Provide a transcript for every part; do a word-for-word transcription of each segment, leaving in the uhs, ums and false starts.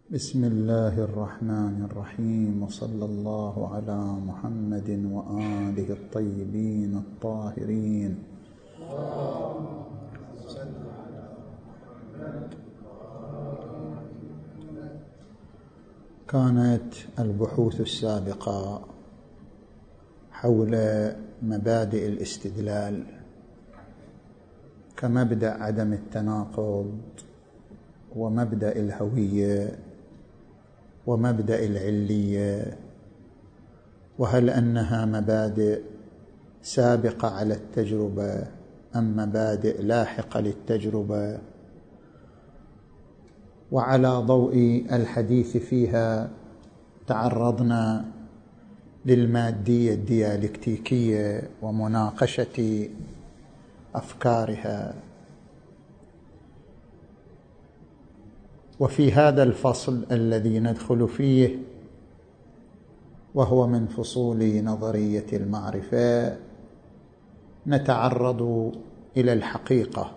بسم الله الرحمن الرحيم، وصلى الله على محمد وآله الطيبين الطاهرين. كانت البحوث السابقة حول مبادئ الاستدلال كمبدأ عدم التناقض ومبدأ الهوية ومبدأ العلية، وهل أنها مبادئ سابقة على التجربة أم مبادئ لاحقة للتجربة. وعلى ضوء الحديث فيها تعرضنا للمادية الديالكتيكية ومناقشة أفكارها. وفي هذا الفصل الذي ندخل فيه، وهو من فصول نظرية المعرفة، نتعرض إلى الحقيقة.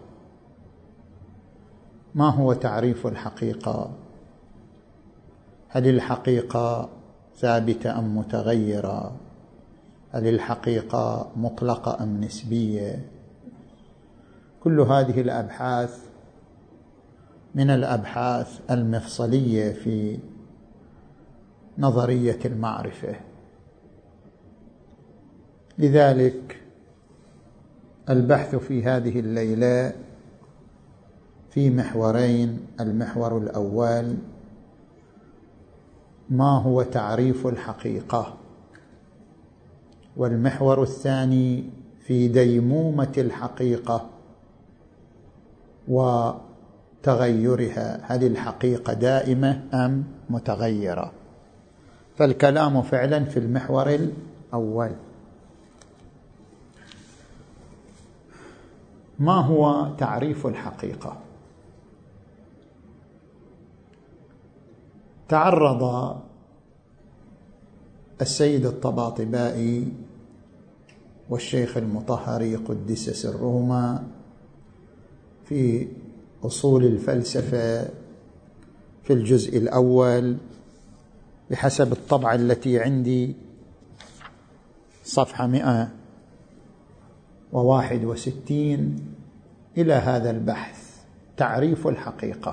ما هو تعريف الحقيقة؟ هل الحقيقة ثابتة أم متغيرة؟ هل الحقيقة مطلقة أم نسبية؟ كل هذه الأبحاث من الأبحاث المفصلية في نظرية المعرفة. لذلك البحث في هذه الليلة في محورين: المحور الأول ما هو تعريف الحقيقة، والمحور الثاني في ديمومة الحقيقة وتغيرها، هل الحقيقة دائمة أم متغيرة؟ فالكلام فعلا في المحور الأول. ما هو تعريف الحقيقة؟ تعرض السيد الطباطبائي والشيخ المطهري قدس سرهما في أصول الفلسفة في الجزء الأول بحسب الطبعة التي عندي صفحة مئة وواحد وستين إلى هذا البحث: تعريف الحقيقة.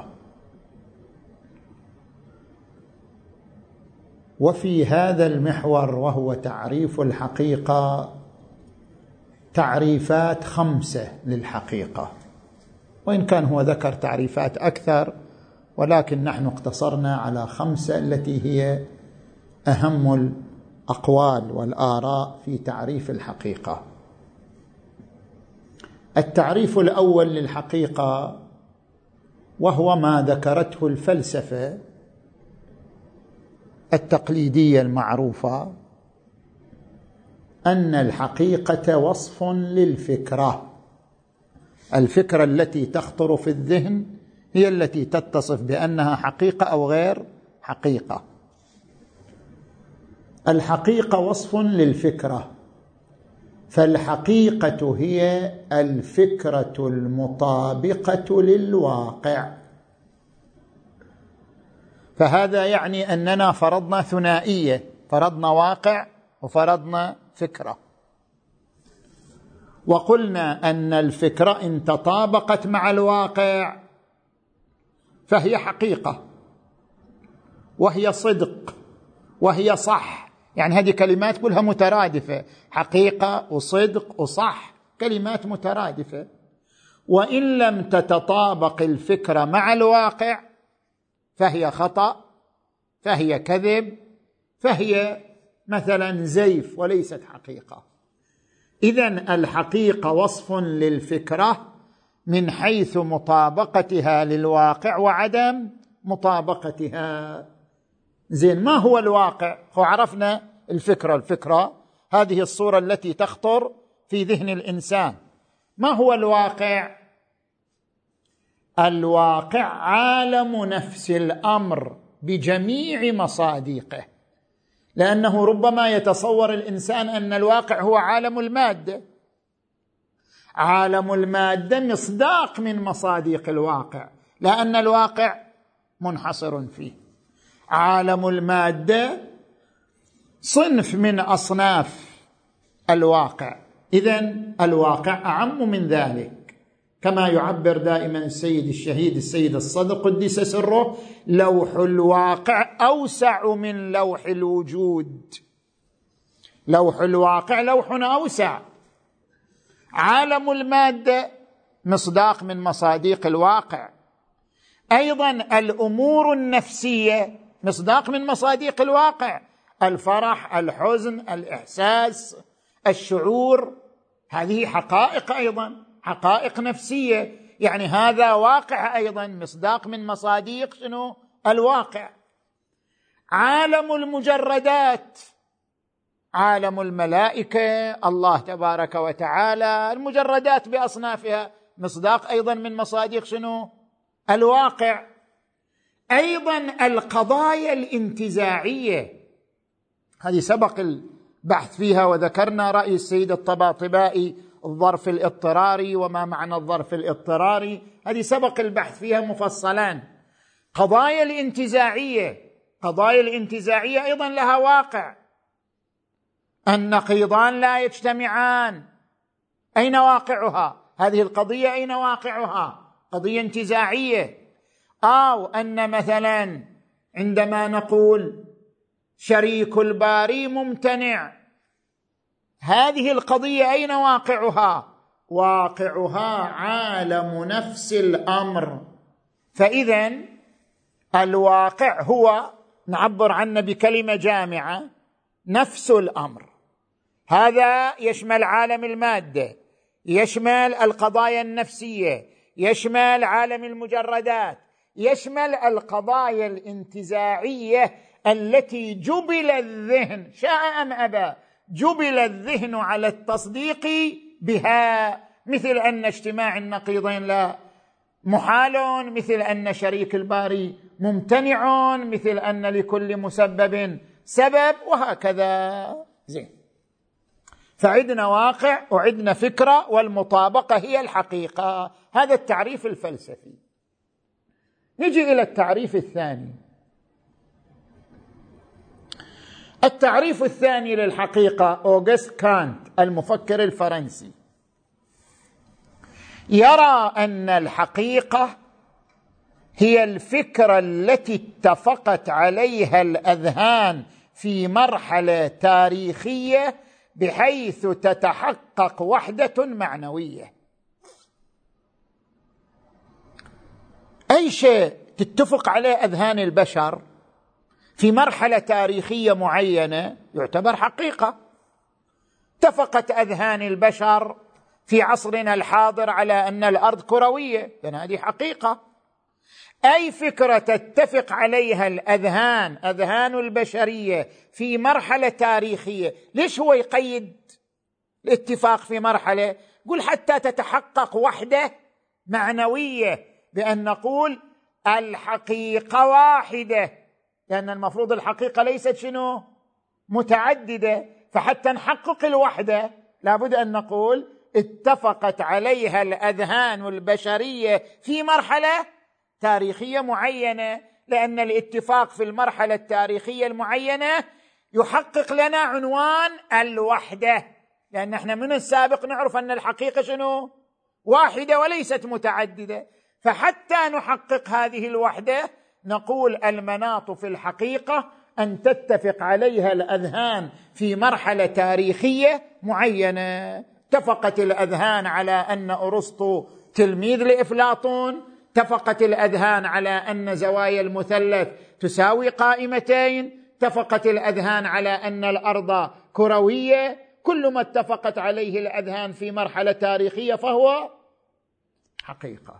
وفي هذا المحور وهو تعريف الحقيقة تعريفات خمسة للحقيقة، وإن كان هو ذكر تعريفات أكثر، ولكن نحن اقتصرنا على خمسة التي هي أهم الأقوال والآراء في تعريف الحقيقة. التعريف الأول للحقيقة وهو ما ذكرته الفلسفة التقليدية المعروفة، أن الحقيقة وصف للفكرة. الفكرة التي تخطر في الذهن هي التي تتصف بأنها حقيقة أو غير حقيقة. الحقيقة وصف للفكرة، فالحقيقة هي الفكرة المطابقة للواقع. فهذا يعني أننا فرضنا ثنائية، فرضنا واقع وفرضنا فكرة، وقلنا أن الفكرة إن تطابقت مع الواقع فهي حقيقة، وهي صدق، وهي صح. يعني هذه كلمات كلها مترادفة: حقيقة وصدق وصح، كلمات مترادفة. وإن لم تتطابق الفكرة مع الواقع فهي خطأ، فهي كذب، فهي مثلا زيف وليست حقيقة. إذن الحقيقة وصف للفكرة من حيث مطابقتها للواقع وعدم مطابقتها. زين، ما هو الواقع؟ هو عرفنا الفكرة. الفكرة هذه الصورة التي تخطر في ذهن الإنسان. ما هو الواقع؟ الواقع عالم نفس الأمر بجميع مصادقه، لأنه ربما يتصور الإنسان أن الواقع هو عالم المادة. عالم المادة مصداق من مصادق الواقع، لأن الواقع منحصر فيه. عالم المادة صنف من أصناف الواقع، إذن الواقع أعم من ذلك، كما يعبر دائما السيد الشهيد السيد الصدر قدس سره: لوح الواقع أوسع من لوح الوجود. لوح الواقع لوح أوسع. عالم المادة مصداق من مصاديق الواقع. أيضا الأمور النفسية مصداق من مصاديق الواقع، الفرح، الحزن، الإحساس، الشعور، هذه حقائق، أيضا حقائق نفسية، يعني هذا واقع أيضا مصداق من مصاديق شنو؟ الواقع. عالم المجردات، عالم الملائكة، الله تبارك وتعالى، المجردات بأصنافها مصداق أيضا من مصاديق شنو؟ الواقع. أيضا القضايا الانتزاعية، هذه سبق البحث فيها وذكرنا رأي السيد الطباطبائي الظرف الاضطراري وما معنى الظرف الاضطراري، هذه سبق البحث فيها مفصلان. قضايا الانتزاعية، قضايا الانتزاعية أيضا لها واقع. النقيضان لا يجتمعان، أين واقعها؟ هذه القضية أين واقعها؟ قضية انتزاعية. أو أن مثلا عندما نقول شريك الباري ممتنع، هذه القضية أين واقعها؟ واقعها عالم نفس الأمر. فإذن الواقع هو، نعبر عنه بكلمة جامعة، نفس الأمر. هذا يشمل عالم المادة، يشمل القضايا النفسية، يشمل عالم المجردات، يشمل القضايا الانتزاعية التي جبل الذهن، شاء أم أبى، جبل الذهن على التصديق بها، مثل أن اجتماع النقيضين لا محال، مثل أن شريك الباري ممتنع، مثل أن لكل مسبب سبب، وهكذا. زين، فعدنا واقع وعدنا فكرة، والمطابقة هي الحقيقة. هذا التعريف الفلسفي. نجي إلى التعريف الثاني. التعريف الثاني للحقيقة أوغست كانت المفكر الفرنسي يرى أن الحقيقة هي الفكرة التي اتفقت عليها الأذهان في مرحلة تاريخية بحيث تتحقق وحدة معنوية. أي شيء تتفق عليه أذهان البشر في مرحلة تاريخية معينة يعتبر حقيقة. اتفقت أذهان البشر في عصرنا الحاضر على أن الأرض كروية، لأن هذه حقيقة. أي فكرة تتفق عليها الأذهان، أذهان البشرية في مرحلة تاريخية، ليش هو يقيد الاتفاق في مرحلة؟ يقول حتى تتحقق وحدة معنوية، بأن نقول الحقيقة واحدة، لأن المفروض الحقيقة ليست شنو؟ متعددة. فحتى نحقق الوحدة لابد أن نقول اتفقت عليها الأذهان البشرية في مرحلة تاريخية معينة، لأن الاتفاق في المرحلة التاريخية المعينة يحقق لنا عنوان الوحدة، لأن احنا من السابق نعرف أن الحقيقة شنو؟ واحدة وليست متعددة. فحتى نحقق هذه الوحدة نقول المناط في الحقيقة أن تتفق عليها الأذهان في مرحلة تاريخية معينة. اتفقت الأذهان على أن أرسطو تلميذ لأفلاطون، اتفقت الأذهان على أن زوايا المثلث تساوي قائمتين، اتفقت الأذهان على أن الأرض كروية. كل ما اتفقت عليه الأذهان في مرحلة تاريخية فهو حقيقة.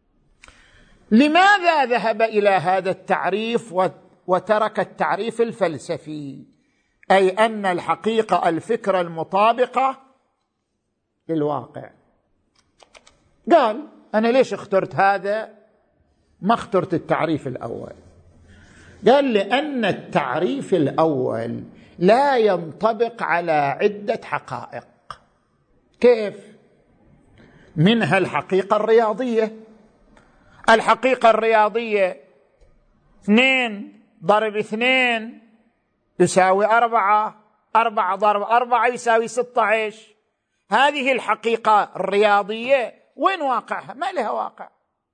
لماذا ذهب إلى هذا التعريف وترك التعريف الفلسفي؟ أي أن الحقيقة الفكرة المطابقة للواقع. قال أنا ليش اخترت هذا ما اخترت التعريف الأول؟ قال لأن التعريف الأول لا ينطبق على عدة حقائق. كيف؟ منها الحقيقة الرياضية. الحقيقة الرياضية اثنين ضرب اثنين يساوي أربعة، أربعة ضرب أربعة يساوي ستة عشر. هذه الحقيقة الرياضية وين واقعها؟ ما لها واقع.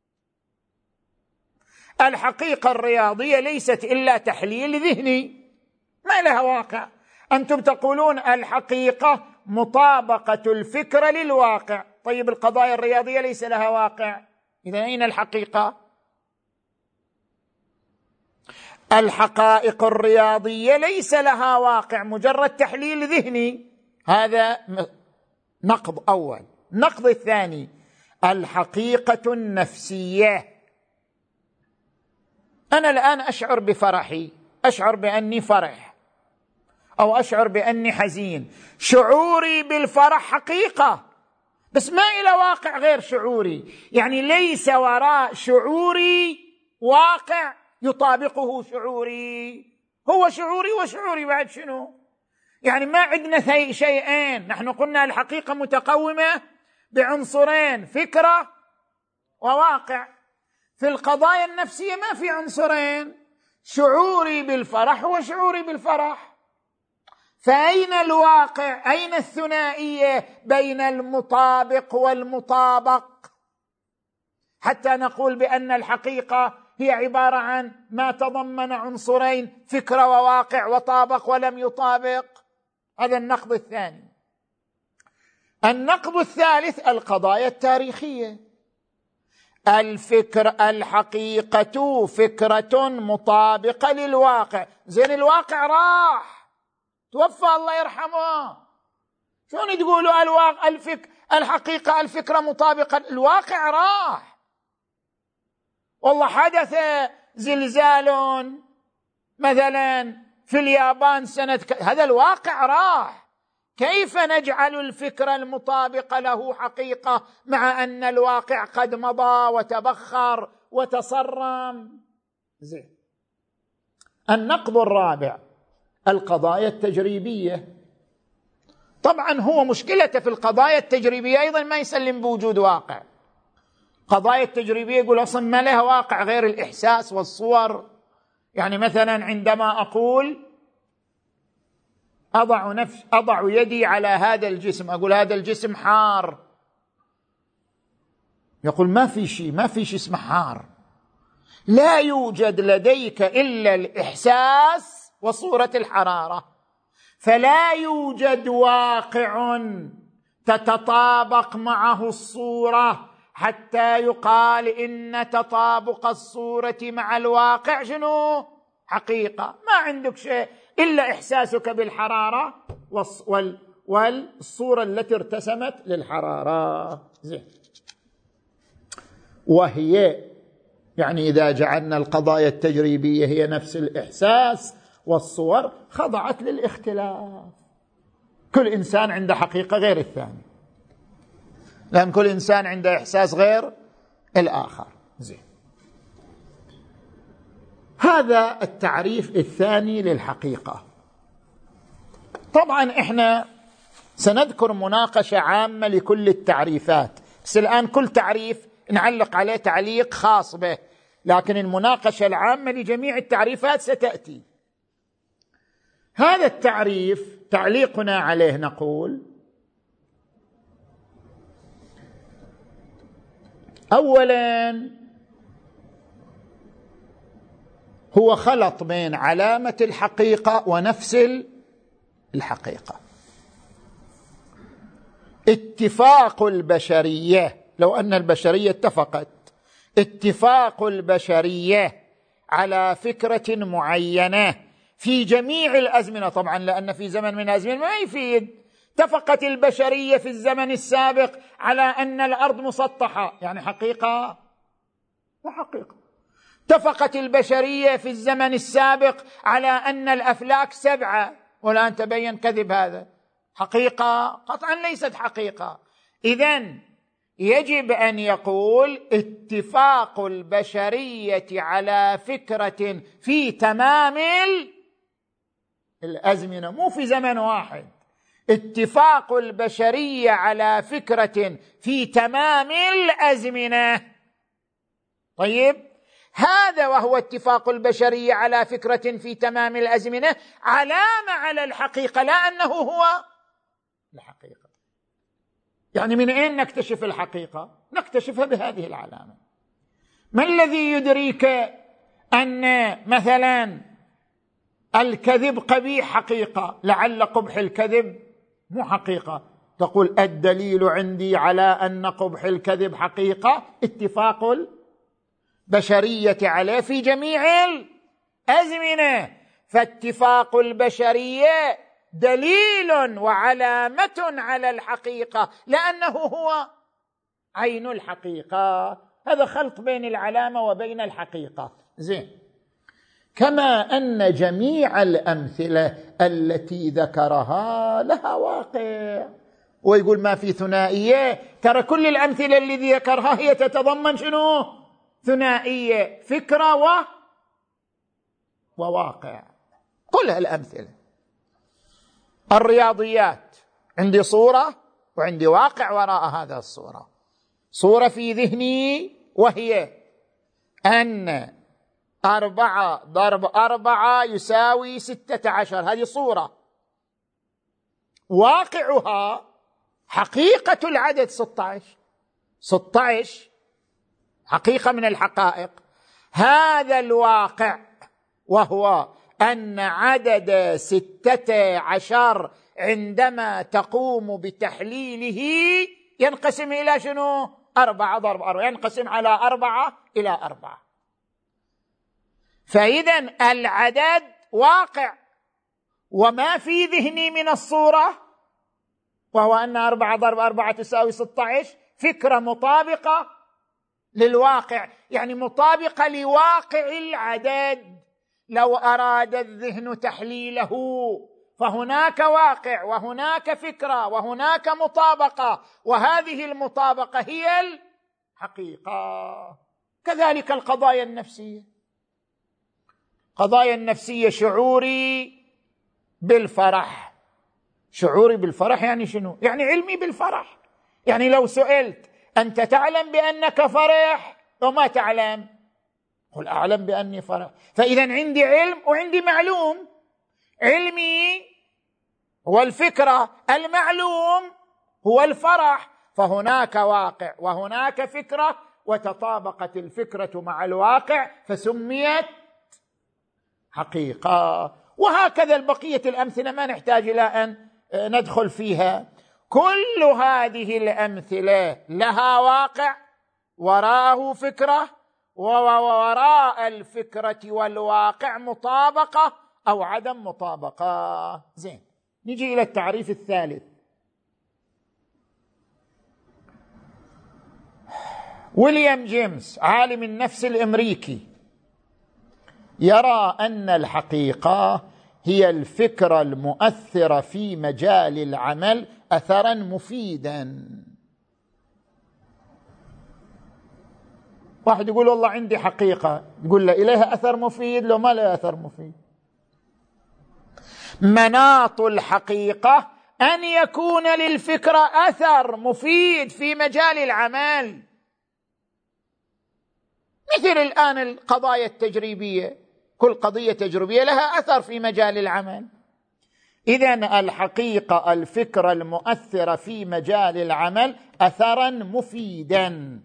الحقيقة الرياضية ليست إلا تحليل ذهني، ما لها واقع. أنتم تقولون الحقيقة مطابقة الفكرة للواقع، طيب القضايا الرياضية ليس لها واقع، إذا أين الحقيقة؟ الحقائق الرياضية ليس لها واقع، مجرد تحليل ذهني. هذا نقض أول. النقض الثاني الحقيقة النفسية. أنا الآن أشعر بفرحي، أشعر بأني فرح أو أشعر بأني حزين. شعوري بالفرح حقيقة، بس ما إلى واقع غير شعوري، يعني ليس وراء شعوري واقع يطابقه شعوري. هو شعوري وشعوري بعد شنو؟ يعني ما عندنا شيئين. نحن قلنا الحقيقة متقومة بعنصرين، فكرة وواقع. في القضايا النفسية ما في عنصرين، شعوري بالفرح وشعوري بالفرح. فأين الواقع؟ أين الثنائية بين المطابق والمطابق حتى نقول بأن الحقيقة هي عبارة عن ما تضمن عنصرين، فكرة وواقع، وطابق ولم يطابق؟ هذا النقد الثاني. النقد الثالث القضايا التاريخية. الفكر الحقيقة فكرة مطابقة للواقع. زين الواقع راح، توفى الله يرحمه، شلون تقولوا الواقع الفك الحقيقة الفكرة مطابقة؟ الواقع راح، والله حدث زلزال مثلا في اليابان سنة ك... هذا الواقع راح. كيف نجعل الفكرة المطابقة له حقيقة مع أن الواقع قد مضى وتبخر وتصرم؟ زين. النقد الرابع القضايا التجريبية. طبعا هو مشكلته في القضايا التجريبية أيضا ما يسلم بوجود واقع. قضايا التجريبية يقول أصلا ما لها واقع غير الإحساس والصور. يعني مثلا عندما أقول أضع نفس أضع يدي على هذا الجسم، أقول هذا الجسم حار، يقول ما في شيء، ما في شيء اسمه حار. لا يوجد لديك إلا الإحساس وصورة الحرارة، فلا يوجد واقع تتطابق معه الصورة حتى يقال إن تطابق الصورة مع الواقع شنو؟ حقيقة. ما عندك شيء إلا إحساسك بالحرارة والصورة التي ارتسمت للحرارة. زين. وهي يعني إذا جعلنا القضايا التجريبية هي نفس الإحساس والصور خضعت للاختلاف. كل إنسان عنده حقيقة غير الثاني، لأن كل إنسان عنده إحساس غير الآخر. زين. هذا التعريف الثاني للحقيقة. طبعا إحنا سنذكر مناقشة عامة لكل التعريفات، بس الآن كل تعريف نعلق عليه تعليق خاص به، لكن المناقشة العامة لجميع التعريفات ستأتي. هذا التعريف تعليقنا عليه نقول: أولا هو خلط بين علامة الحقيقة ونفس الحقيقة. اتفاق البشرية، لو أن البشرية اتفقت، اتفاق البشرية على فكرة معينة في جميع الأزمنة، طبعا لأن في زمن من الأزمنة ما يفيد. اتفقت البشرية في الزمن السابق على أن الأرض مسطحة، يعني حقيقة؟ لا حقيقة. اتفقت البشرية في الزمن السابق على أن الأفلاك سبعة، والآن تبين كذب هذا، حقيقة؟ قطعا ليست حقيقة. إذن يجب أن يقول اتفاق البشرية على فكرة في تمام الأزمنة، مو في زمن واحد. اتفاق البشرية على فكرة في تمام الأزمنة. طيب، هذا وهو اتفاق البشرية على فكرة في تمام الأزمنة علامة على الحقيقة، لا أنه هو الحقيقة. يعني من أين نكتشف الحقيقة؟ نكتشفها بهذه العلامة. ما الذي يدريك أن مثلا الكذب قبيح حقيقة؟ لعل قبح الكذب مو حقيقة. تقول الدليل عندي على أن قبح الكذب حقيقة اتفاق البشرية عليه في جميع الأزمنة. فاتفاق البشرية دليل وعلامة على الحقيقة، لأنه هو عين الحقيقة. هذا خلط بين العلامة وبين الحقيقة. زين. كما أن جميع الأمثلة التي ذكرها لها واقع، ويقول ما في ثنائية. ترى كل الأمثلة التي ذكرها هي تتضمن شنو؟ ثنائية، فكرة و... وواقع. كل هالأمثلة. الرياضيات عندي صورة وعندي واقع وراء هذا الصورة. صورة في ذهني وهي أن أربعة ضرب أربعة يساوي ستة عشر، هذه صورة. واقعها حقيقة العدد ستة عشر. ستة عشر حقيقة من الحقائق. هذا الواقع وهو أن عدد ستة عشر عندما تقوم بتحليله ينقسم إلى شنو؟ أربعة ضرب أربعة، ينقسم على أربعة إلى أربعة. فإذا العدد واقع، وما في ذهني من الصورة وهو أن أربعة ضرب أربعة تساوي ستة عشر فكرة مطابقة للواقع، يعني مطابقة لواقع العدد. لو أراد الذهن تحليله فهناك واقع وهناك فكرة وهناك مطابقة، وهذه المطابقة هي الحقيقة. كذلك القضايا النفسية. قضايا النفسية شعوري بالفرح. شعوري بالفرح يعني شنو؟ يعني علمي بالفرح. يعني لو سئلت أنت تعلم بأنك فرح وما تعلم؟ قل أعلم بأني فرح. فإذا عندي علم وعندي معلوم. علمي هو الفكرة، المعلوم هو الفرح. فهناك واقع وهناك فكرة، وتطابقت الفكرة مع الواقع فسميت حقيقة. وهكذا البقية الأمثلة ما نحتاج إلى أن ندخل فيها. كل هذه الأمثلة لها واقع وراءه فكرة، ووراء الفكرة والواقع مطابقة أو عدم مطابقة. زين، نجي إلى التعريف الثالث. ويليام جيمس عالم النفس الأمريكي يرى أن الحقيقة هي الفكرة المؤثرة في مجال العمل أثرا مفيدا. واحد يقول والله عندي حقيقة، يقول له إليها أثر مفيد؟ لو ما لها أثر مفيد. مناط الحقيقة أن يكون للفكرة أثر مفيد في مجال العمل، مثل الآن القضايا التجريبية، كل قضية تجريبية لها أثر في مجال العمل. إذن الحقيقة الفكرة المؤثرة في مجال العمل أثرا مفيدا.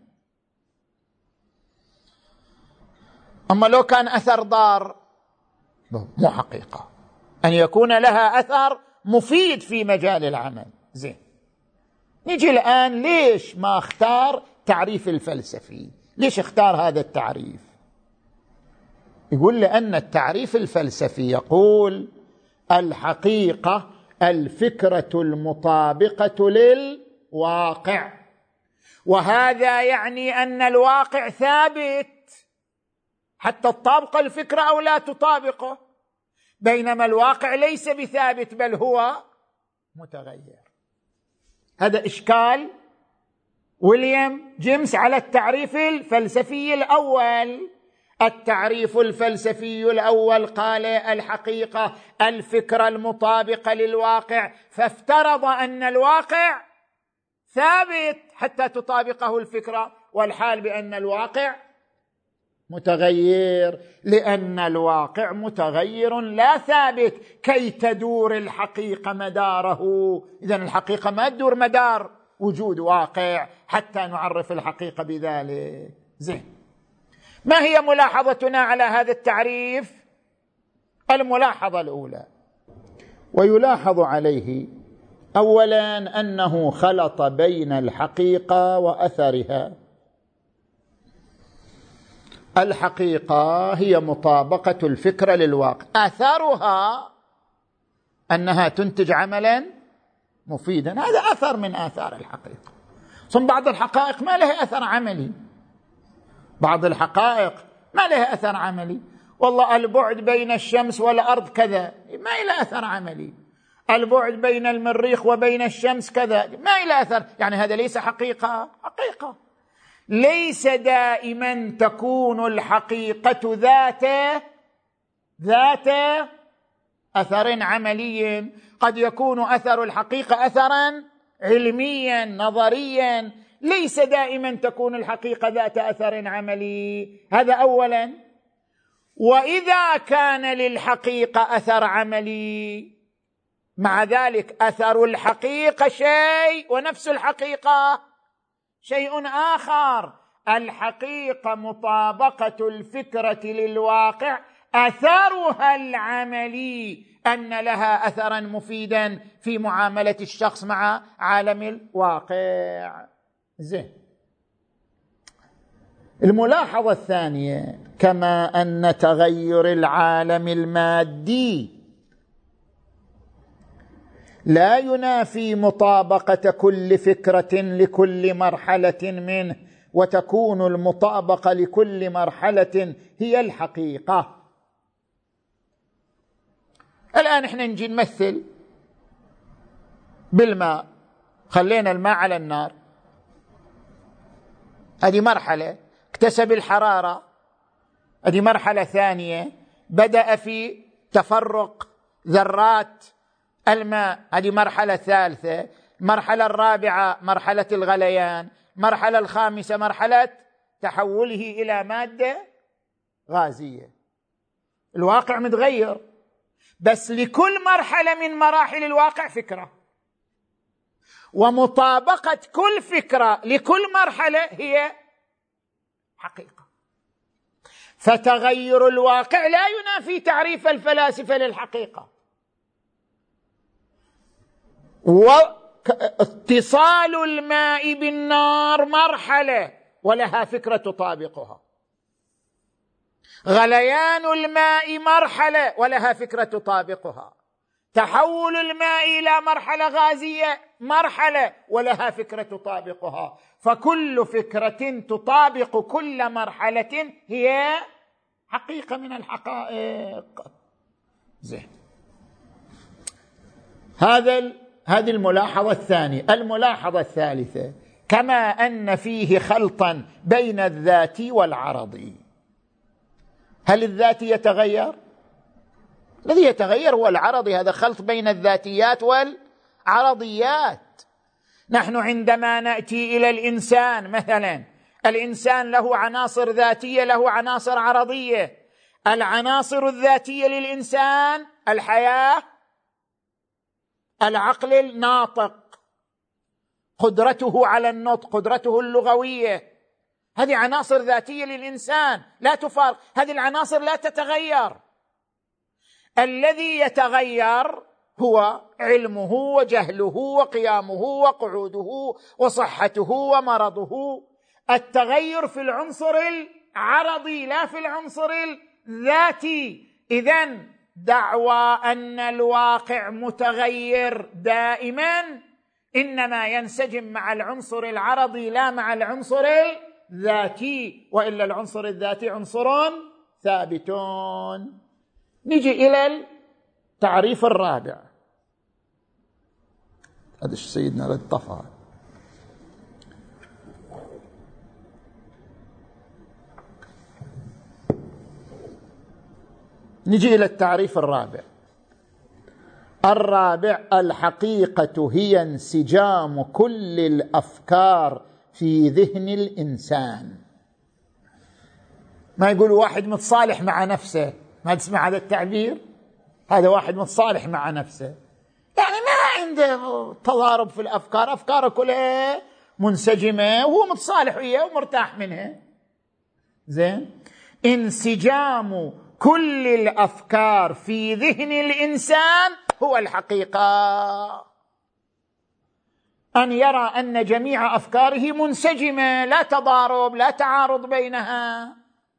أما لو كان أثر ضار مو حقيقة. أن يكون لها أثر مفيد في مجال العمل. زين، نجي الآن ليش ما اختار تعريف الفلسفي؟ ليش اختار هذا التعريف؟ يقول لأن التعريف الفلسفي يقول الحقيقة الفكرة المطابقة للواقع، وهذا يعني أن الواقع ثابت حتى تطابق الفكرة أو لا تطابقه، بينما الواقع ليس بثابت بل هو متغير. هذا إشكال ويليام جيمس على التعريف الفلسفي الأول. التعريف الفلسفي الأول قال الحقيقة الفكرة المطابقة للواقع، فافترض أن الواقع ثابت حتى تطابقه الفكرة، والحال بأن الواقع متغير، لأن الواقع متغير لا ثابت كي تدور الحقيقة مداره. إذن الحقيقة ما تدور مدار وجود واقع حتى نعرف الحقيقة بذلك. زين، ما هي ملاحظتنا على هذا التعريف؟ الملاحظة الأولى، ويلاحظ عليه أولا أنه خلط بين الحقيقة وأثرها. الحقيقة هي مطابقة الفكرة للواقع، أثرها أنها تنتج عملا مفيدا، هذا أثر من آثار الحقيقة. ثم بعض الحقائق ما لها أثر عملي، بعض الحقائق ما لها أثر عملي. والله البعد بين الشمس والأرض كذا، ما له أثر عملي. البعد بين المريخ وبين الشمس كذا، ما له أثر، يعني هذا ليس حقيقة. حقيقة ليس دائما تكون الحقيقة ذات ذات أثر عملي، قد يكون أثر الحقيقة أثرا علميا نظريا، ليس دائما تكون الحقيقة ذات أثر عملي. هذا أولا. وإذا كان للحقيقة أثر عملي، مع ذلك أثر الحقيقة شيء ونفس الحقيقة شيء آخر. الحقيقة مطابقة الفكرة للواقع، أثرها العملي أن لها أثرا مفيدا في معاملة الشخص مع عالم الواقع. زين، الملاحظة الثانية، كما أن تغير العالم المادي لا ينافي مطابقة كل فكرة لكل مرحلة منه، وتكون المطابقة لكل مرحلة هي الحقيقة. الآن احنا نجي نمثل بالماء، خلينا الماء على النار، هذه مرحلة، اكتسب الحرارة، هذه مرحلة ثانية، بدأ في تفرق ذرات الماء، هذه مرحلة ثالثة، المرحلة الرابعة مرحلة الغليان، المرحلة الخامسة مرحلة تحوله إلى مادة غازية. الواقع متغير، بس لكل مرحلة من مراحل الواقع فكرة، ومطابقة كل فكرة لكل مرحلة هي حقيقة. فتغير الواقع لا ينافي تعريف الفلاسفة للحقيقة، واتصال الماء بالنار مرحلة ولها فكرة تطابقها، غليان الماء مرحلة ولها فكرة تطابقها، تحول الماء إلى مرحلة غازية مرحلة ولها فكرة تطابقها. فكل فكرة تطابق كل مرحلة هي حقيقة من الحقائق. زين، هذا هذه الملاحظة الثانية. الملاحظة الثالثة، كما أن فيه خلطا بين الذاتي والعرضي. هل الذاتي يتغير؟ الذي يتغير هو العرضي، هذا خلط بين الذاتيات والعرضيات. نحن عندما نأتي إلى الإنسان مثلا، الإنسان له عناصر ذاتية له عناصر عرضية. العناصر الذاتية للإنسان الحياة، العقل الناطق، قدرته على النطق، قدرته اللغوية، هذه عناصر ذاتية للإنسان لا تفارق، هذه العناصر لا تتغير. الذي يتغير هو علمه وجهله وقيامه وقعوده وصحته ومرضه. التغير في العنصر العرضي لا في العنصر الذاتي. إذن دعوى أن الواقع متغير دائما إنما ينسجم مع العنصر العرضي لا مع العنصر الذاتي، وإلا العنصر الذاتي عنصر ثابت. نجي إلى التعريف الرابع. هذا سيدنا للطفى. نجي إلى التعريف الرابع. الرابع: الحقيقة هي انسجام كل الأفكار في ذهن الإنسان. ما يقول واحد متصالح مع نفسه، ما تسمع هذا التعبير؟ هذا واحد متصالح مع نفسه، يعني ما عنده تضارب في الأفكار، أفكاره كلها منسجمة وهو متصالح وياه ومرتاح منها. زين، انسجام كل الأفكار في ذهن الإنسان هو الحقيقة، أن يرى أن جميع أفكاره منسجمة، لا تضارب لا تعارض بينها.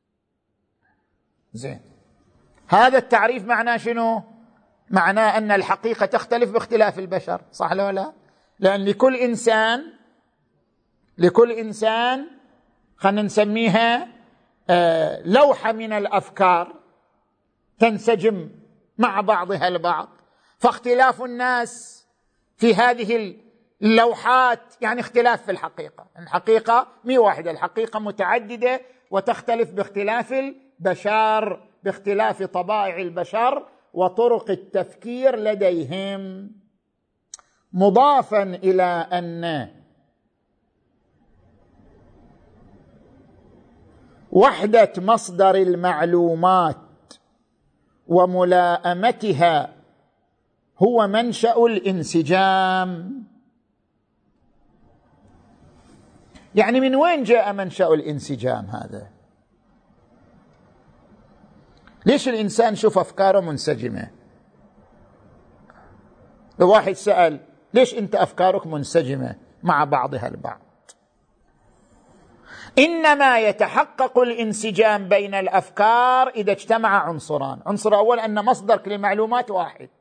زين، هذا التعريف معناه شنو؟ معناه أن الحقيقة تختلف باختلاف البشر، صح ولا لا؟ لأن لكل إنسان لكل إنسان خلينا نسميها لوحة من الأفكار تنسجم مع بعضها البعض، فاختلاف الناس في هذه اللوحات يعني اختلاف في الحقيقة. الحقيقة مي واحدة، الحقيقة متعددة وتختلف باختلاف البشر، باختلاف طبائع البشر وطرق التفكير لديهم. مضافا إلى أن وحدة مصدر المعلومات وملائمتها هو منشأ الانسجام. يعني من وين جاء منشأ الانسجام هذا؟ ليش الإنسان شوف أفكاره منسجمة؟ لو واحد سأل ليش أنت أفكارك منسجمة مع بعضها البعض؟ إنما يتحقق الانسجام بين الأفكار إذا اجتمع عنصران. عنصر أول أن مصدر كل معلومات واحد.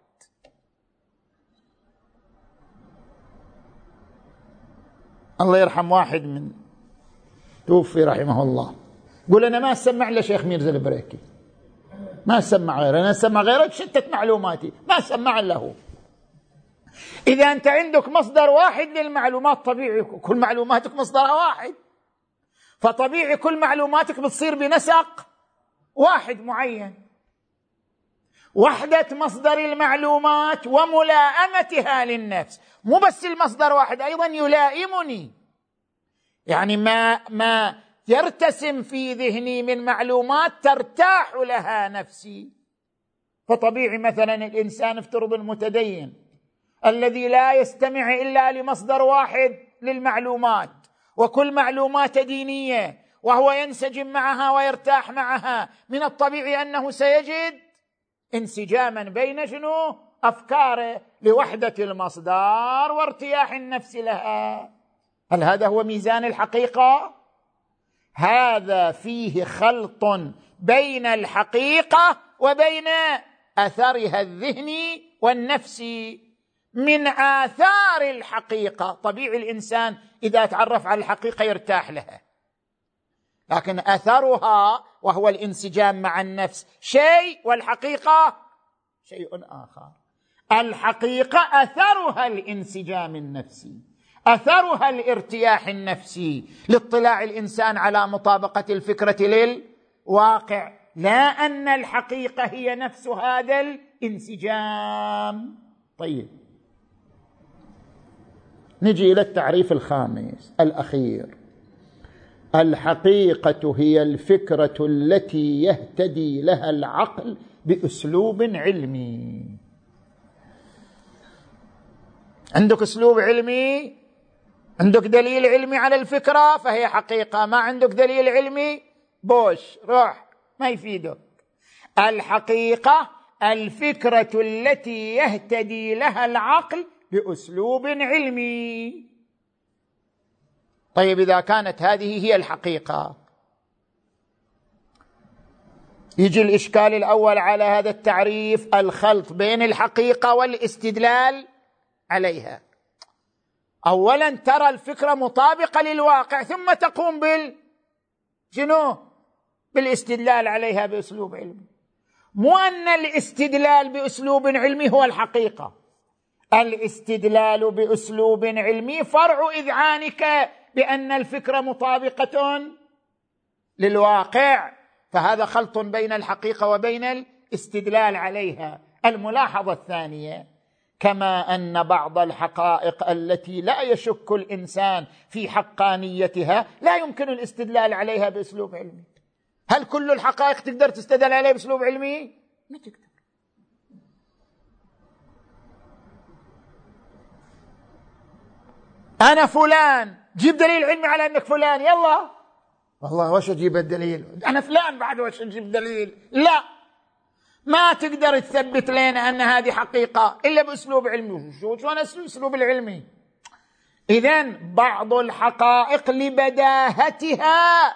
الله يرحم واحد من توفي رحمه الله، قول أنا ما أسمع إلا شيخ ميرزا البريكي، ما أسمع غيره، أنا أسمع غيره شتت معلوماتي، ما أسمع له. إذا أنت عندك مصدر واحد للمعلومات طبيعي كل معلوماتك مصدرها واحد، فطبيعي كل معلوماتك بتصير بنسق واحد معين. وحدة مصدر المعلومات وملائمتها للنفس، مو بس المصدر واحد، أيضا يلائمني، يعني ما ما يرتسم في ذهني من معلومات ترتاح لها نفسي. فطبيعي مثلا الإنسان افترض المتدين الذي لا يستمع إلا لمصدر واحد للمعلومات وكل معلومات دينية وهو ينسجم معها ويرتاح معها، من الطبيعي أنه سيجد انسجاما بين شنو؟ أفكاره لوحدة المصدر وارتياح النفس لها. هل هذا هو ميزان الحقيقة؟ هذا فيه خلط بين الحقيقة وبين أثرها الذهني والنفسي. من آثار الحقيقة طبيعي الإنسان إذا تعرف على الحقيقة يرتاح لها، لكن أثرها وهو الانسجام مع النفس شيء والحقيقة شيء آخر. الحقيقة أثرها الانسجام النفسي، أثرها الارتياح النفسي لاطلاع الإنسان على مطابقة الفكرة للواقع، لا أن الحقيقة هي نفس هذا الانسجام. طيب نجي إلى التعريف الخامس الأخير. الحقيقة هي الفكرة التي يهتدي لها العقل بأسلوب علمي. عندك أسلوب علمي، عندك دليل علمي على الفكرة فهي حقيقة، ما عندك دليل علمي بوش روح ما يفيدك. الحقيقة الفكرة التي يهتدي لها العقل بأسلوب علمي. طيب إذا كانت هذه هي الحقيقة، يجي الإشكال الأول على هذا التعريف، الخلط بين الحقيقة والاستدلال عليها. أولا ترى الفكرة مطابقة للواقع ثم تقوم بال شنو؟ بالاستدلال عليها بأسلوب علمي. مو أن الاستدلال بأسلوب علمي هو الحقيقة، الاستدلال بأسلوب علمي فرع إذعانك بأن الفكرة مطابقة للواقع، فهذا خلط بين الحقيقة وبين الاستدلال عليها. الملاحظة الثانية، كما أن بعض الحقائق التي لا يشك الإنسان في حقانيتها لا يمكن الاستدلال عليها بأسلوب علمي. هل كل الحقائق تقدر تستدل عليها بأسلوب علمي؟ ما تقدر. أنا فلان، جيب دليل علمي على أنك فلان. يلا والله وش أجيب الدليل؟ أنا فلان بعد وش أجيب دليل؟ لا، ما تقدر تثبت لنا أن هذه حقيقة إلا بأسلوب علمي. شو شو أنا أسلوب العلمي؟ إذن بعض الحقائق لبداهتها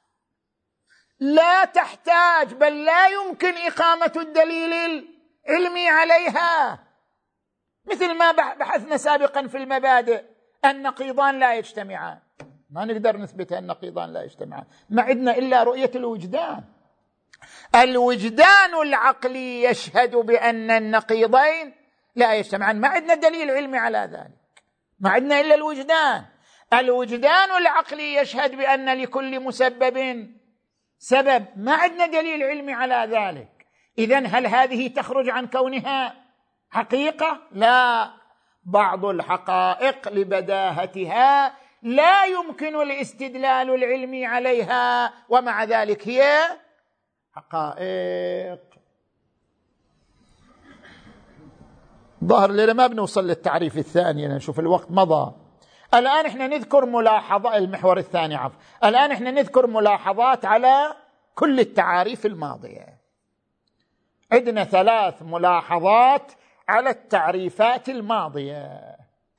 لا تحتاج، بل لا يمكن إقامة الدليل العلمي عليها، مثل ما بحثنا سابقا في المبادئ، النقيضان لا يجتمعان. ما نقدر نثبت أن النقيضان لا يجتمعان، ما عندنا إلا رؤية الوجدان. الوجدان العقلي يشهد بأن النقيضين لا يجتمعان، ما عندنا دليل علمي على ذلك، ما عندنا إلا الوجدان. الوجدان العقلي يشهد بأن لكل مسبب سبب، ما عندنا دليل علمي على ذلك. إذن هل هذه تخرج عن كونها حقيقة؟ لا، بعض الحقائق لبداهتها لا يمكن الاستدلال العلمي عليها، ومع ذلك هي حقائق. ظهر لنا ما بنوصل للتعريف الثاني، نشوف الوقت مضى. الآن احنا نذكر ملاحظة، المحور الثاني عفوا، الآن احنا نذكر ملاحظات على كل التعاريف الماضية. عندنا ثلاث ملاحظات على التعريفات الماضية.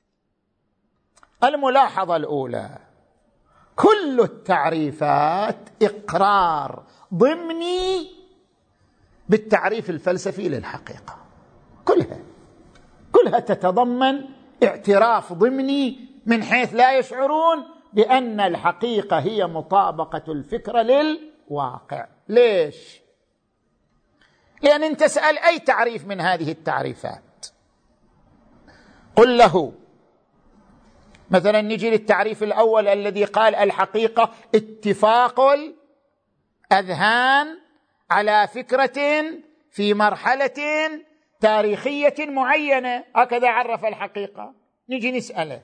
الملاحظة الأولى: كل التعريفات إقرار ضمني بالتعريف الفلسفي للحقيقة، كلها كلها تتضمن اعتراف ضمني من حيث لا يشعرون بأن الحقيقة هي مطابقة الفكرة للواقع. ليش؟ لأن أنت تسأل أي تعريف من هذه التعريفات، قل له مثلا، نجي للتعريف الأول الذي قال الحقيقة اتفاق الأذهان على فكرة في مرحلة تاريخية معينة، هكذا عرف الحقيقة. نجي نسأله: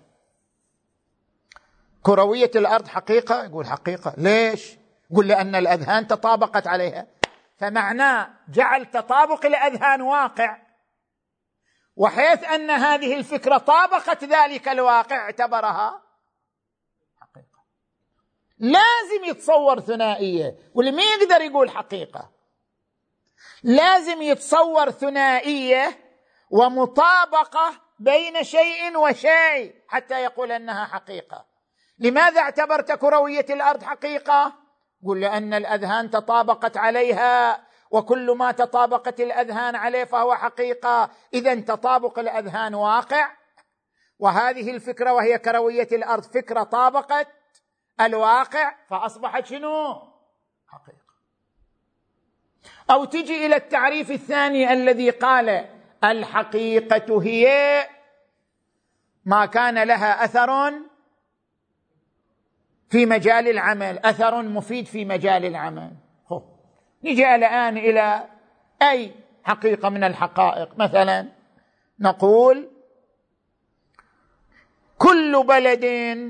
كروية الأرض حقيقة؟ يقول حقيقة. ليش؟ يقول لأن الأذهان تطابقت عليها. فمعناه جعل تطابق الأذهان واقع، وحيث أن هذه الفكرة طابقت ذلك الواقع اعتبرها حقيقة. لازم يتصور ثنائية، واللي ما يقدر يقول حقيقة لازم يتصور ثنائية ومطابقة بين شيء وشيء حتى يقول أنها حقيقة. لماذا اعتبرت كروية الأرض حقيقة؟ قل لأن الأذهان تطابقت عليها، وكل ما تطابقت الأذهان عليه فهو حقيقة. إذن تطابق الأذهان واقع، وهذه الفكرة وهي كروية الأرض فكرة طابقت الواقع فأصبحت شنو؟ حقيقة. أو تجي إلى التعريف الثاني الذي قال الحقيقة هي ما كان لها أثر في مجال العمل، أثر مفيد في مجال العمل. خو. نجي الآن إلى أي حقيقة من الحقائق. مثلا نقول كل بلد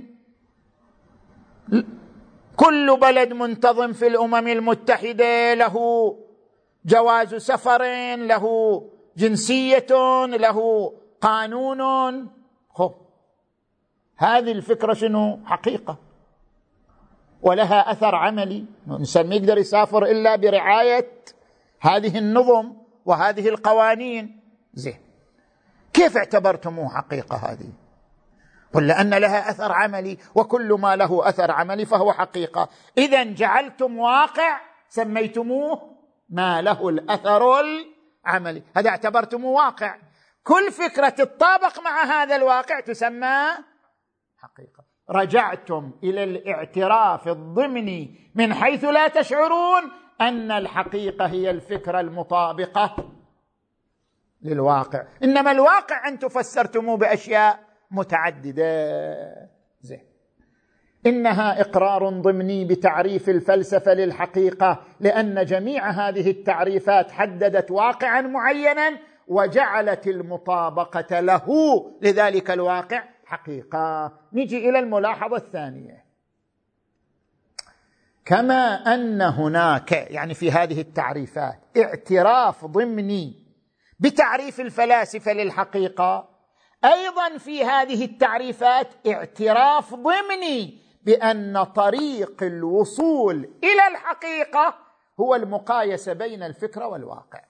كل بلد منتظم في الأمم المتحدة له جواز سفر، له جنسية، له قانون. خو. هذه الفكرة شنو؟ حقيقة، ولها أثر عملي. الإنسان ما يقدر يسافر إلا برعاية هذه النظم وهذه القوانين. زين، كيف اعتبرتموه حقيقة هذه؟ قل لأن لها أثر عملي، وكل ما له أثر عملي فهو حقيقة. إذن جعلتم واقع سميتموه ما له الأثر العملي، هذا اعتبرتموه واقع. كل فكرة تتطابق مع هذا الواقع تسمى حقيقة. رجعتم إلى الاعتراف الضمني من حيث لا تشعرون أن الحقيقة هي الفكرة المطابقة للواقع، إنما الواقع أنتم فسرتموه بأشياء متعددة. زين، إنها إقرار ضمني بتعريف الفلسفة للحقيقة، لأن جميع هذه التعريفات حددت واقعا معينا وجعلت المطابقة له لذلك الواقع حقيقة. نجي إلى الملاحظة الثانية: كما أن هناك يعني في هذه التعريفات اعتراف ضمني بتعريف الفلاسفة للحقيقة، أيضا في هذه التعريفات اعتراف ضمني بأن طريق الوصول إلى الحقيقة هو المقايسة بين الفكرة والواقع.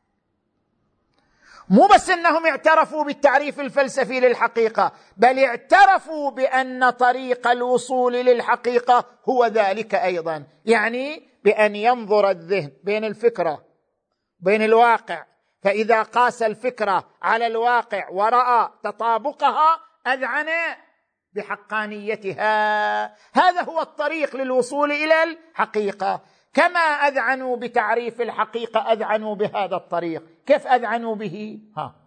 مو بس أنهم اعترفوا بالتعريف الفلسفي للحقيقة، بل اعترفوا بأن طريق الوصول للحقيقة هو ذلك أيضا، يعني بأن ينظر الذهن بين الفكرة بين الواقع، فإذا قاس الفكرة على الواقع ورأى تطابقها أذعن بحقانيتها. هذا هو الطريق للوصول إلى الحقيقة. كما أذعنوا بتعريف الحقيقة أذعنوا بهذا الطريق. كيف أذعنوا به؟ ها.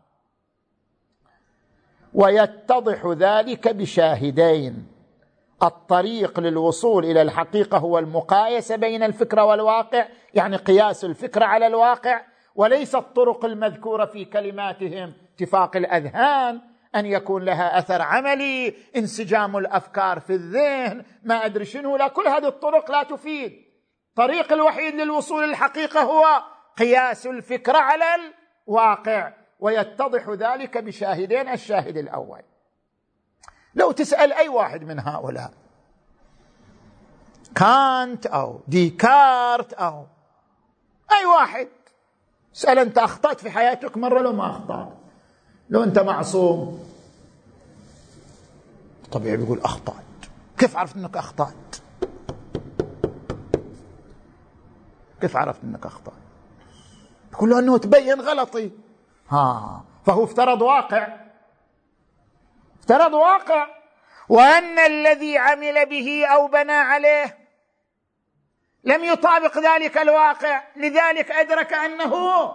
ويتضح ذلك بشاهدين: الطريق للوصول إلى الحقيقة هو المقايسة بين الفكرة والواقع، يعني قياس الفكرة على الواقع، وليس الطرق المذكورة في كلماتهم، اتفاق الأذهان، أن يكون لها أثر عملي، انسجام الأفكار في الذهن، ما أدري شنو. لا، كل هذه الطرق لا تفيد. الطريق الوحيد للوصول للحقيقة هو قياس الفكرة على الواقع، ويتضح ذلك بشاهدين. الشاهد الأول، لو تسأل أي واحد من هؤلاء، كانت أو ديكارت أو أي واحد، اسأل: أنت أخطأت في حياتك مرة؟ لو ما أخطأت. لو أنت معصوم، طبيعي بيقول أخطأت. كيف عرفت أنك أخطأت؟ كيف عرفت أنك أخطأت؟ يقول له أنه تبين غلطي. ها، فهو افترض واقع افترض واقع وأن الذي عمل به أو بنى عليه لم يطابق ذلك الواقع، لذلك أدرك أنه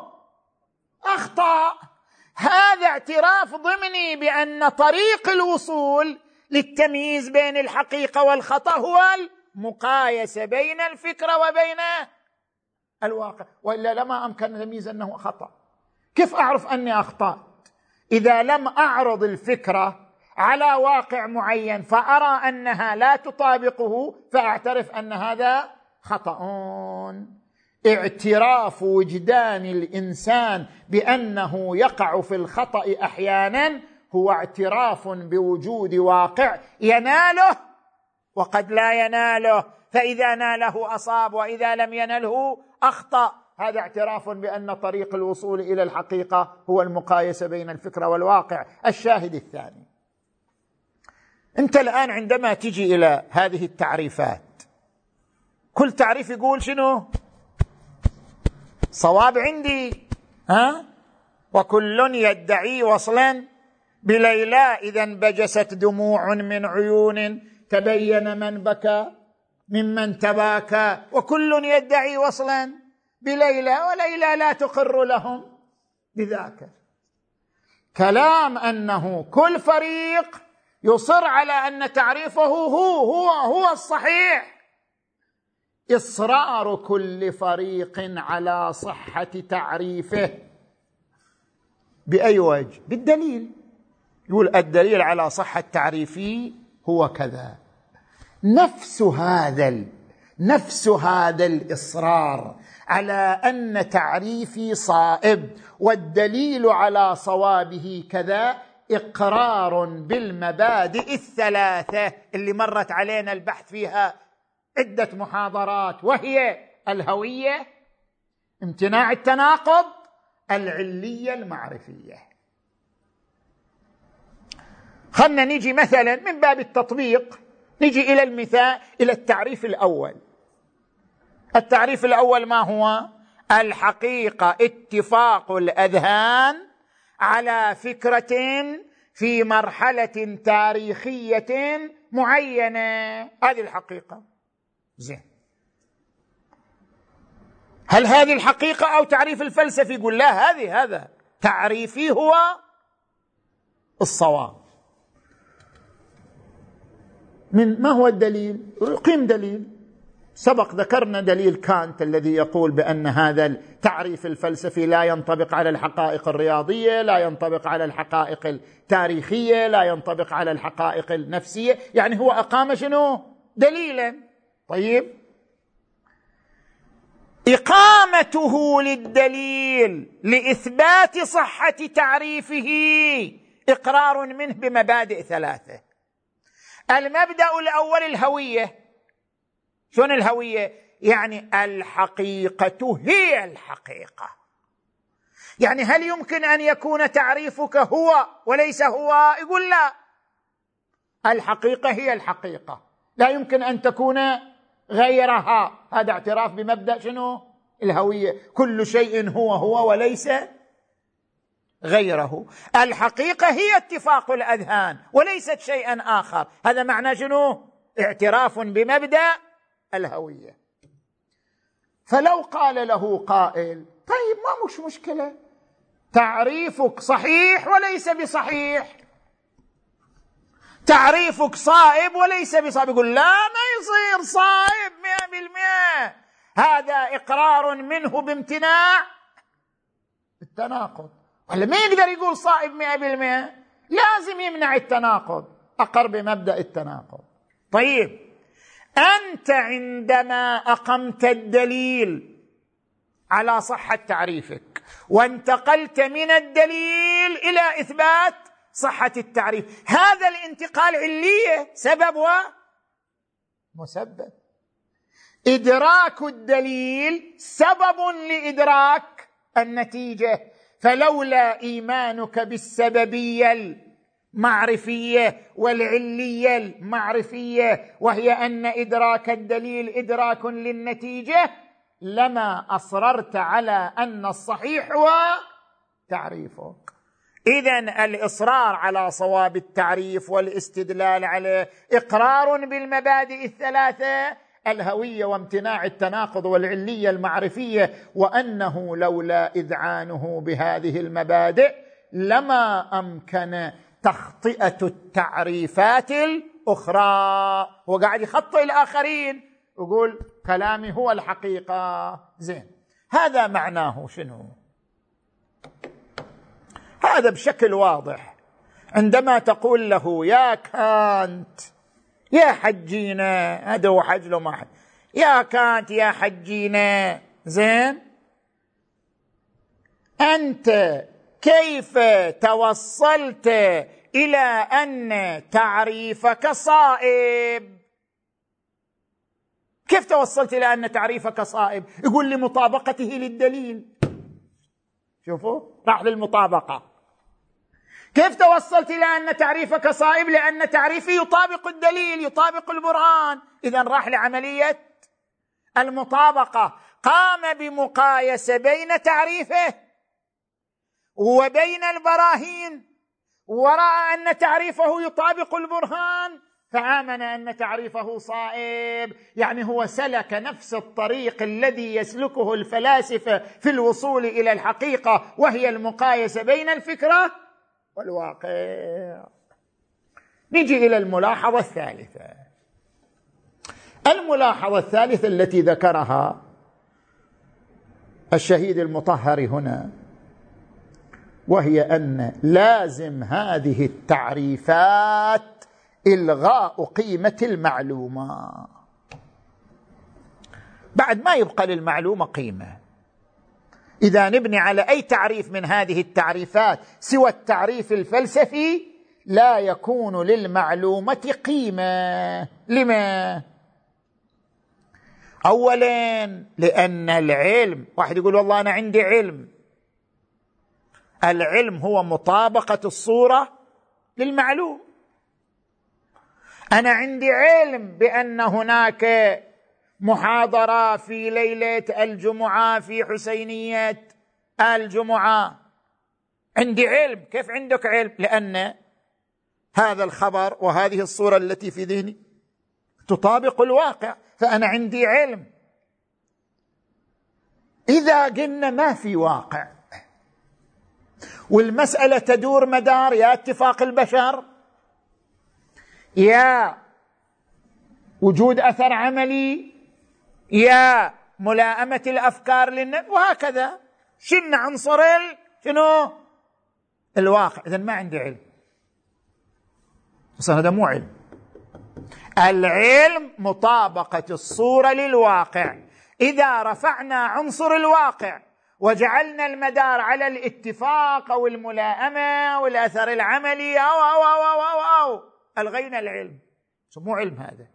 أخطأ. هذا اعتراف ضمني بأن طريق الوصول للتمييز بين الحقيقة والخطأ هو المقايسة بين الفكرة وبين الواقع، وإلا لما أمكن تمييز أنه خطأ. كيف أعرف أني أخطأت؟ إذا لم أعرض الفكرة على واقع معين فأرى أنها لا تطابقه، فأعترف أن هذا خطأ. اعتراف وجدان الإنسان بأنه يقع في الخطأ أحيانا هو اعتراف بوجود واقع يناله وقد لا يناله، فإذا ناله أصاب وإذا لم ينله أخطأ. هذا اعتراف بأن طريق الوصول إلى الحقيقة هو المقايسة بين الفكرة والواقع. الشاهد الثاني، أنت الآن عندما تجي إلى هذه التعريفات، كل تعريف يقول شنو؟ صواب عندي، ها؟ وكل يدعي وصلا بليلى إذا انبجست دموع من عيون تبين من بكى ممن تباكى. وكل يدعي وصلا بليلى، وليلى لا تقر لهم بذاك. كلام أنه كل فريق يصر على أن تعريفه هو هو هو الصحيح. إصرار كل فريق على صحة تعريفه بأي وجه؟ بالدليل. يقول الدليل على صحة تعريفي هو كذا. نفس هذا نفس هذا الإصرار على أن تعريفي صائب والدليل على صوابه كذا إقرار بالمبادئ الثلاثة اللي مرت علينا البحث فيها عدة محاضرات، وهي الهوية، امتناع التناقض، العلية المعرفية. خلنا نيجي مثلا من باب التطبيق، نيجي إلى المثال، إلى التعريف الأول. التعريف الأول ما هو؟ الحقيقة اتفاق الأذهان على فكرة في مرحلة تاريخية معينة. هذه الحقيقة. زين، هل هذه الحقيقة أو تعريف الفلسفي؟ يقول لا، هذه هذا تعريفي هو الصواب. من ما هو الدليل؟ قيم دليل. سبق ذكرنا دليل كانت الذي يقول بأن هذا التعريف الفلسفي لا ينطبق على الحقائق الرياضية، لا ينطبق على الحقائق التاريخية، لا ينطبق على الحقائق النفسية. يعني هو أقام شنو؟ دليلا. طيب، إقامته للدليل لإثبات صحة تعريفه إقرار منه بمبادئ ثلاثة. المبدأ الأول الهوية. شون الهوية؟ يعني الحقيقة هي الحقيقة. يعني هل يمكن أن يكون تعريفك هو وليس هو؟ يقول لا، الحقيقة هي الحقيقة، لا يمكن أن تكون غيرها. هذا اعتراف بمبدأ شنو؟ الهوية. كل شيء هو هو وليس غيره. الحقيقة هي اتفاق الأذهان وليست شيئا آخر. هذا معنى شنو؟ اعتراف بمبدأ الهوية. فلو قال له قائل طيب ما مش مشكلة، تعريفك صحيح وليس بصحيح، تعريفك صائب وليس بصائب، يقول لا ما يصير صائب مئة بالمئة، هذا إقرار منه بامتناع التناقض. ولا ما يقدر يقول صائب مئة بالمئة، لازم يمنع التناقض، أقر بمبدأ التناقض. طيب أنت عندما أقمت الدليل على صحة تعريفك وانتقلت من الدليل إلى إثبات صحة التعريف، هذا الانتقال علية، سبب ومسبب. إدراك الدليل سبب لإدراك النتيجة، فلولا إيمانك بالسببية المعرفية والعلية المعرفية، وهي أن إدراك الدليل إدراك للنتيجة، لما أصررت على أن الصحيح هو تعريفك. إذن الإصرار على صواب التعريف والاستدلال عليه إقرار بالمبادئ الثلاثة، الهوية وامتناع التناقض والعلية المعرفية، وأنه لولا إذعانه بهذه المبادئ لما أمكن تخطئة التعريفات الأخرى. هو قاعد يخطئ الآخرين، يقول كلامي هو الحقيقة. زين، هذا معناه شنو؟ هذا بشكل واضح عندما تقول له يا كانت يا حجينا، هذا هو حج له ما حج، يا كانت يا حجينا، زين، أنت كيف توصلت إلى أن تعريفك صائب؟ كيف توصلت إلى أن تعريفك صائب؟ يقول لمطابقته للدليل. شوفوا، راح للمطابقة. كيف توصلت إلى أن تعريفك صائب؟ لأن تعريفي يطابق الدليل، يطابق البرهان. إذن راح لعملية المطابقة، قام بمقايسة بين تعريفه وبين البراهين، ورأى أن تعريفه يطابق البرهان، فآمن أن تعريفه صائب. يعني هو سلك نفس الطريق الذي يسلكه الفلاسفة في الوصول إلى الحقيقة، وهي المقايسة بين الفكرة والواقع. نجي إلى الملاحظة الثالثة. الملاحظة الثالثة التي ذكرها الشهيد المطهر هنا، وهي أن لازم هذه التعريفات إلغاء قيمة المعلومة. بعد ما يبقى للمعلومة قيمة. إذا نبني على أي تعريف من هذه التعريفات سوى التعريف الفلسفي لا يكون للمعلومة قيمة. لما؟ أولا لأن العلم، واحد يقول والله أنا عندي علم، العلم هو مطابقة الصورة للمعلوم. أنا عندي علم بأن هناك محاضرة في ليلة الجمعة في حسينية الجمعة، عندي علم. كيف عندك علم؟ لأن هذا الخبر وهذه الصورة التي في ذهني تطابق الواقع، فأنا عندي علم. إذا قلنا ما في واقع والمسألة تدور مدار يا اتفاق البشر يا وجود أثر عملي يا ملائمة الأفكار للنفس، وهكذا شن عنصر شنو الواقع. إذن ما عندي علم، بس هذا مو علم. العلم مطابقة الصورة للواقع. إذا رفعنا عنصر الواقع وجعلنا المدار على الاتفاق أو الملائمة والأثر العملي أو أو أو أو أو, أو ألغينا العلم. مو علم هذا،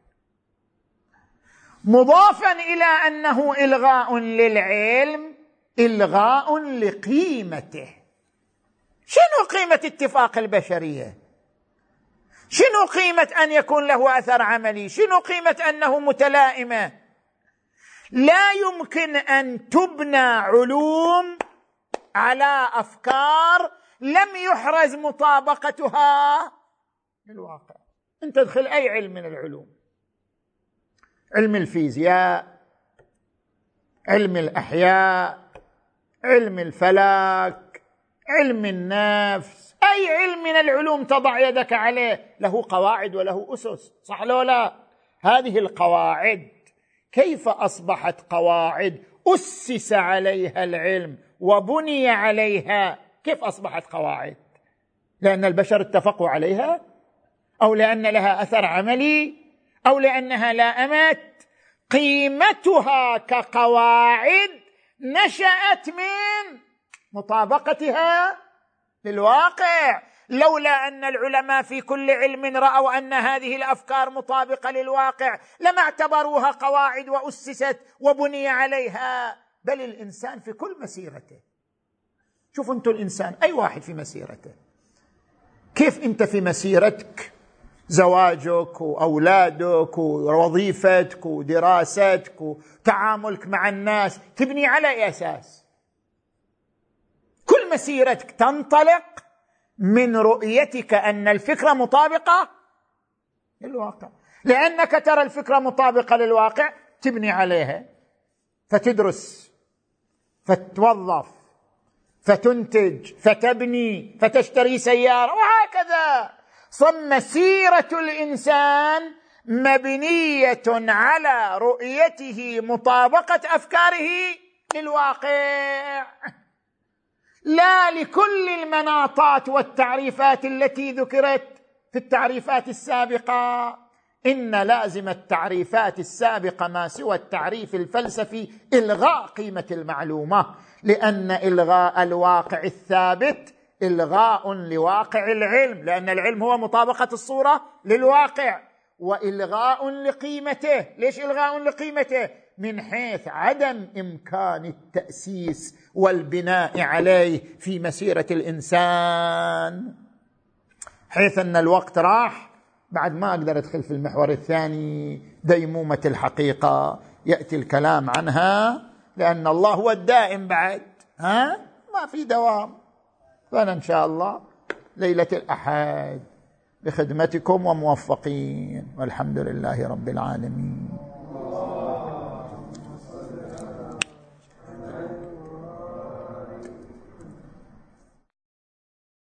مضافا إلى أنه إلغاء للعلم إلغاء لقيمته. شنو قيمة اتفاق البشرية؟ شنو قيمة أن يكون له أثر عملي؟ شنو قيمة أنه متلائمة؟ لا يمكن أن تبنى علوم على أفكار لم يحرز مطابقتها للواقع. أنت تدخل أي علم من العلوم، علم الفيزياء، علم الأحياء، علم الفلك، علم النفس، أي علم من العلوم تضع يدك عليه له قواعد وله أسس، صح لو لا؟ هذه القواعد كيف أصبحت قواعد أسس عليها العلم وبني عليها؟ كيف أصبحت قواعد؟ لأن البشر اتفقوا عليها، أو لأن لها أثر عملي، أو لأنها لائمت؟ قيمتها كقواعد نشأت من مطابقتها للواقع. لولا أن العلماء في كل علم رأوا أن هذه الأفكار مطابقة للواقع لما اعتبروها قواعد وأسست وبني عليها. بل الإنسان في كل مسيرته، شوفوا أنتم الإنسان أي واحد في مسيرته، كيف أنت في مسيرتك، زواجك وأولادك ووظيفتك ودراستك وتعاملك مع الناس تبني على أي أساس؟ كل مسيرتك تنطلق من رؤيتك أن الفكرة مطابقة للواقع، لأنك ترى الفكرة مطابقة للواقع تبني عليها، فتدرس، فتوظف، فتنتج، فتبني، فتشتري سيارة، وهكذا. ثم سيرة الإنسان مبنية على رؤيته مطابقة أفكاره للواقع، لا لكل المناطات والتعريفات التي ذكرت في التعريفات السابقة. إن لازم التعريفات السابقة ما سوى التعريف الفلسفي إلغاء قيمة المعلومة، لأن إلغاء الواقع الثابت إلغاء لواقع العلم، لأن العلم هو مطابقة الصورة للواقع، وإلغاء لقيمته. ليش إلغاء لقيمته؟ من حيث عدم إمكان التأسيس والبناء عليه في مسيرة الإنسان، حيث أن الوقت راح. بعد ما أقدر أدخل في المحور الثاني، ديمومة الحقيقة، يأتي الكلام عنها، لأن الله هو الدائم بعد، ها ما في دوام. فأنا إن شاء الله ليلة الأحد بخدمتكم وموفقين، والحمد لله رب العالمين.